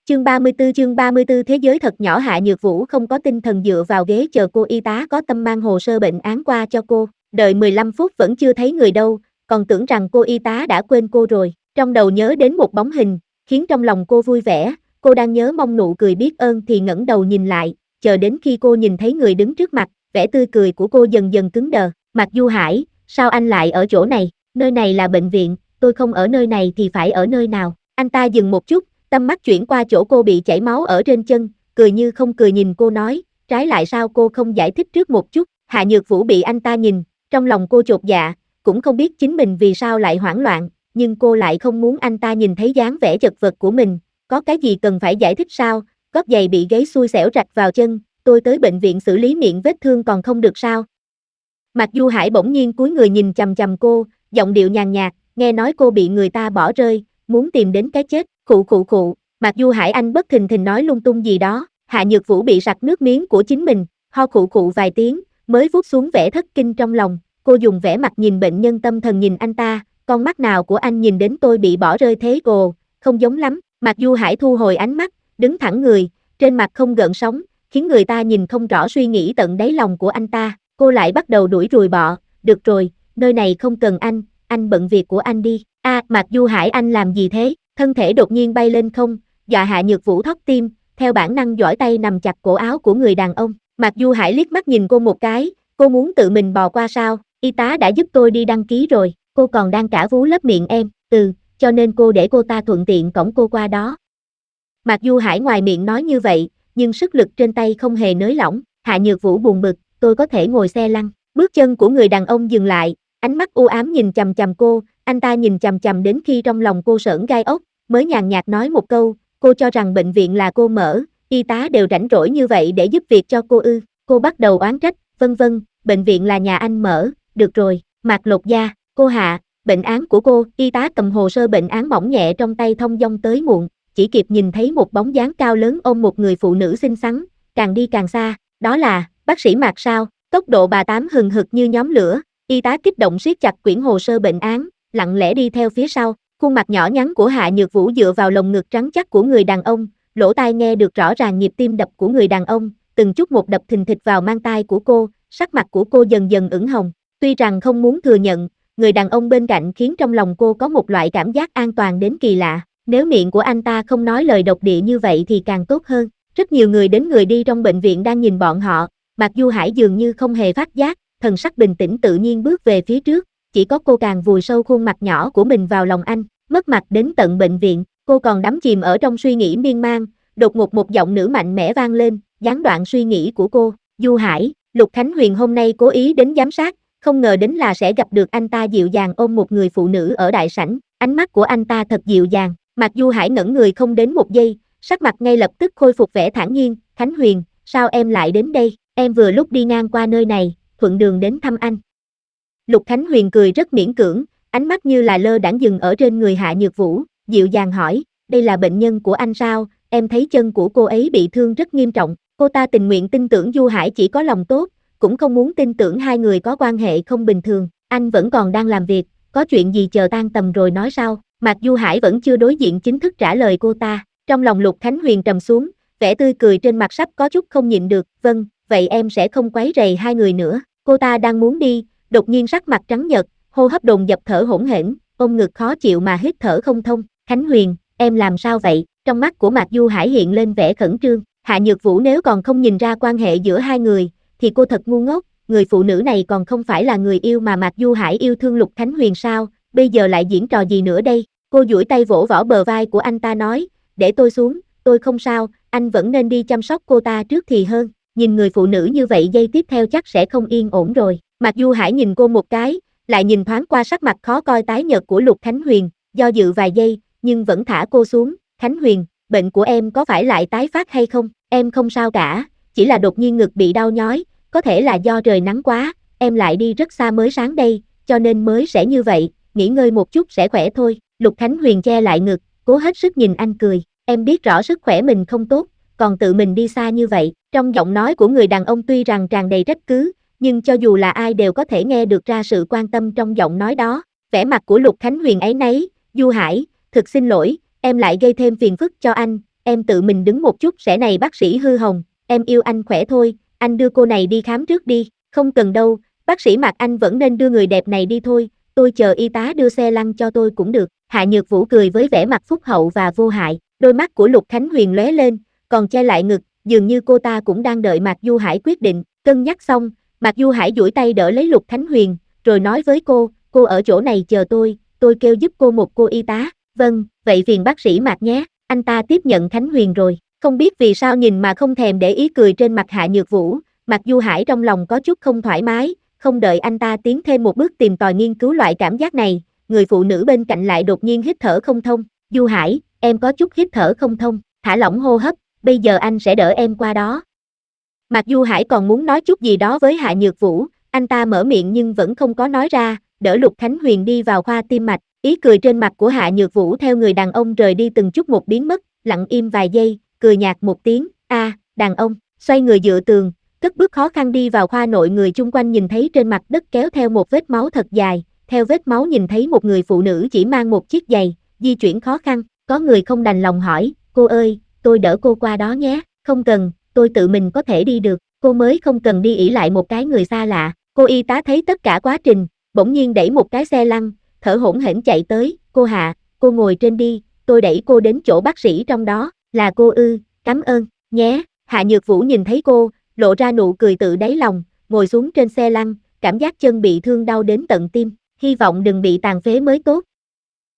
Chương 34 thế giới thật nhỏ. Hạ Nhược Vũ không có tinh thần dựa vào ghế chờ cô y tá có tâm mang hồ sơ bệnh án qua cho cô, đợi 15 phút vẫn chưa thấy người đâu, còn tưởng rằng cô y tá đã quên cô rồi, trong đầu nhớ đến một bóng hình, khiến trong lòng cô vui vẻ, cô đang nhớ mong nụ cười biết ơn thì ngẩng đầu nhìn lại, chờ đến khi cô nhìn thấy người đứng trước mặt, vẻ tươi cười của cô dần dần cứng đờ. Mạc Du Hải, sao anh lại ở chỗ này? Nơi này là bệnh viện, tôi không ở nơi này thì phải ở nơi nào? Anh ta dừng một chút, tâm mắt chuyển qua chỗ cô bị chảy máu ở trên chân, cười như không cười nhìn cô nói, trái lại sao cô không giải thích trước một chút? Hạ Nhược Vũ bị anh ta nhìn, trong lòng cô chột dạ, cũng không biết chính mình vì sao lại hoảng loạn, nhưng cô lại không muốn anh ta nhìn thấy dáng vẻ chật vật của mình, có cái gì cần phải giải thích sao? Gót giày bị gáy xui xẻo rạch vào chân, tôi tới bệnh viện xử lý miệng vết thương còn không được sao? Mạc Du Hải bỗng nhiên cúi người nhìn chằm chằm cô, giọng điệu nhàn nhạt, nghe nói cô bị người ta bỏ rơi, muốn tìm đến cái chết, khụ. Mạc Du Hải anh bất thình thình nói lung tung gì đó. Hạ Nhược Vũ bị sặc nước miếng của chính mình, ho khụ vài tiếng, mới vuốt xuống vẻ thất kinh trong lòng, cô dùng vẻ mặt nhìn bệnh nhân tâm thần nhìn anh ta, con mắt nào của anh nhìn đến tôi bị bỏ rơi thế? Không giống lắm. Mạc Du Hải thu hồi ánh mắt, đứng thẳng người, trên mặt không gợn sóng, khiến người ta nhìn không rõ suy nghĩ tận đáy lòng của anh ta. Cô lại bắt đầu đuổi ruồi bọ, được rồi, nơi này không cần anh bận việc của anh đi. Mạc Du Hải anh làm gì thế? Thân thể đột nhiên bay lên không, dọa Hạ Nhược Vũ thót tim, theo bản năng giỏi tay nằm chặt cổ áo của người đàn ông. Mạc Du Hải liếc mắt nhìn cô một cái, cô muốn tự mình bò qua sao? Y tá đã giúp tôi đi đăng ký rồi, cô còn đang cả vú lấp miệng em, cho nên cô để cô ta thuận tiện cõng cô qua đó. Mạc Du Hải ngoài miệng nói như vậy, nhưng sức lực trên tay không hề nới lỏng. Hạ Nhược Vũ buồn bực, tôi có thể ngồi xe lăn. Bước chân của người đàn ông dừng lại, ánh mắt u ám nhìn chằm chằm cô, anh ta nhìn chằm chằm đến khi trong lòng cô sởn gai ốc, mới nhàn nhạt nói một câu, cô cho rằng bệnh viện là cô mở, y tá đều rảnh rỗi như vậy để giúp việc cho cô ư? Cô bắt đầu oán trách, vân, bệnh viện là nhà anh mở, được rồi. Mạc Lột Da, cô Hạ, bệnh án của cô. Y tá cầm hồ sơ bệnh án mỏng nhẹ trong tay thong dong tới muộn, chỉ kịp nhìn thấy một bóng dáng cao lớn ôm một người phụ nữ xinh xắn, càng đi càng xa, đó là bác sĩ Mạc sao? Tốc độ bà Tám hừng hực như nhóm lửa, y tá kích động siết chặt quyển hồ sơ bệnh án, lặng lẽ đi theo phía sau. Khuôn mặt nhỏ nhắn của Hạ Nhược Vũ dựa vào lồng ngực trắng chắc của người đàn ông, lỗ tai nghe được rõ ràng nhịp tim đập của người đàn ông, từng chút một đập thình thịch vào mang tai của cô, sắc mặt của cô dần dần ửng hồng. Tuy rằng không muốn thừa nhận, người đàn ông bên cạnh khiến trong lòng cô có một loại cảm giác an toàn đến kỳ lạ. Nếu miệng của anh ta không nói lời độc địa như vậy thì càng tốt hơn. Rất nhiều người đến người đi trong bệnh viện đang nhìn bọn họ, Mạc Du Hải dường như không hề phát giác, thần sắc bình tĩnh tự nhiên bước về phía trước, chỉ có cô càng vùi sâu khuôn mặt nhỏ của mình vào lòng anh, mất mặt đến tận bệnh viện. Cô còn đắm chìm ở trong suy nghĩ miên man, đột ngột một giọng nữ mạnh mẽ vang lên, gián đoạn suy nghĩ của cô. Du Hải, Lục Khánh Huyền hôm nay cố ý đến giám sát, không ngờ đến là sẽ gặp được anh ta dịu dàng ôm một người phụ nữ ở đại sảnh, ánh mắt của anh ta thật dịu dàng. Mạc Du Hải ngẩn người không đến một giây, sắc mặt ngay lập tức khôi phục vẻ thản nhiên. Khánh Huyền, sao em lại đến đây? Em vừa lúc đi ngang qua nơi này, thuận đường đến thăm anh. Lục Khánh Huyền cười rất miễn cưỡng, ánh mắt như là lơ đãng dừng ở trên người Hạ Nhược Vũ, dịu dàng hỏi, đây là bệnh nhân của anh sao? Em thấy chân của cô ấy bị thương rất nghiêm trọng. Cô ta tình nguyện tin tưởng Du Hải chỉ có lòng tốt, cũng không muốn tin tưởng hai người có quan hệ không bình thường. Anh vẫn còn đang làm việc, có chuyện gì chờ tan tầm rồi nói sau. Mạc Du Hải vẫn chưa đối diện chính thức trả lời cô ta, trong lòng Lục Khánh Huyền trầm xuống, vẻ tươi cười trên mặt sắp có chút không nhịn được. Vâng, vậy em sẽ không quấy rầy hai người nữa. Cô ta đang muốn đi, đột nhiên sắc mặt trắng nhợt, hô hấp dồn dập thở hổn hển, ôm ngực khó chịu mà hít thở không thông. Khánh Huyền, em làm sao vậy? Trong mắt của Mạc Du Hải hiện lên vẻ khẩn trương. Hạ Nhược Vũ nếu còn không nhìn ra quan hệ giữa hai người, thì cô thật ngu ngốc, người phụ nữ này còn không phải là người yêu mà Mạc Du Hải yêu thương Lục Khánh Huyền sao, bây giờ lại diễn trò gì nữa đây? Cô duỗi tay vỗ võ bờ vai của anh ta nói, để tôi xuống, tôi không sao, anh vẫn nên đi chăm sóc cô ta trước thì hơn, nhìn người phụ nữ như vậy giây tiếp theo chắc sẽ không yên ổn rồi. Mạc Du Hải nhìn cô một cái, lại nhìn thoáng qua sắc mặt khó coi tái nhợt của Lục Khánh Huyền, do dự vài giây, nhưng vẫn thả cô xuống. Khánh Huyền, bệnh của em có phải lại tái phát hay không? Em không sao cả, chỉ là đột nhiên ngực bị đau nhói, có thể là do trời nắng quá, em lại đi rất xa mới sáng đây, cho nên mới sẽ như vậy, nghỉ ngơi một chút sẽ khỏe thôi. Lục Khánh Huyền che lại ngực, cố hết sức nhìn anh cười, em biết rõ sức khỏe mình không tốt, còn tự mình đi xa như vậy. Trong giọng nói của người đàn ông tuy rằng tràn đầy trách cứ, nhưng cho dù là ai đều có thể nghe được ra sự quan tâm trong giọng nói đó. Vẻ mặt của Lục Khánh Huyền áy náy, Du Hải, thực xin lỗi, em lại gây thêm phiền phức cho anh, em tự mình đứng một chút sẽ này bác sĩ Hư Hồng, em yêu anh khỏe thôi, anh đưa cô này đi khám trước đi, không cần đâu, bác sĩ Mạc anh vẫn nên đưa người đẹp này đi thôi, tôi chờ y tá đưa xe lăn cho tôi cũng được. Hạ Nhược Vũ cười với vẻ mặt phúc hậu và vô hại, đôi mắt của Lục Khánh Huyền lóe lên, còn che lại ngực, dường như cô ta cũng đang đợi Mạc Du Hải quyết định. Cân nhắc xong, Mạc Du Hải duỗi tay đỡ lấy Lục Khánh Huyền, rồi nói với cô ở chỗ này chờ tôi kêu giúp cô một cô y tá. Vâng, vậy phiền bác sĩ Mạc nhé. Anh ta tiếp nhận Khánh Huyền rồi, không biết vì sao nhìn mà không thèm để ý cười trên mặt Hạ Nhược Vũ, Mạc Du Hải trong lòng có chút không thoải mái, không đợi anh ta tiến thêm một bước tìm tòi nghiên cứu loại cảm giác này, người phụ nữ bên cạnh lại đột nhiên hít thở không thông. Du Hải, em có chút hít thở không thông, thả lỏng hô hấp, bây giờ anh sẽ đỡ em qua đó. Mạc Du Hải còn muốn nói chút gì đó với Hạ Nhược Vũ, anh ta mở miệng nhưng vẫn không có nói ra, đỡ Lục Khánh Huyền đi vào khoa tim mạch, ý cười trên mặt của Hạ Nhược Vũ theo người đàn ông rời đi từng chút một biến mất, lặng im vài giây, cười nhạt một tiếng, đàn ông, xoay người dựa tường, cất bước khó khăn đi vào khoa nội. Người chung quanh nhìn thấy trên mặt đất kéo theo một vết máu thật dài, theo vết máu nhìn thấy một người phụ nữ chỉ mang một chiếc giày, di chuyển khó khăn, có người không đành lòng hỏi, cô ơi, tôi đỡ cô qua đó nhé, không cần, tôi tự mình có thể đi được, cô mới không cần đi ỷ lại một cái người xa lạ. Cô y tá thấy tất cả quá trình, bỗng nhiên đẩy một cái xe lăn, thở hổn hển chạy tới, cô Hạ, cô ngồi trên đi, tôi đẩy cô đến chỗ bác sĩ trong đó, là cô ư, cảm ơn, nhé. Hạ Nhược Vũ nhìn thấy cô, lộ ra nụ cười tự đáy lòng, ngồi xuống trên xe lăn, cảm giác chân bị thương đau đến tận tim, hy vọng đừng bị tàn phế mới tốt.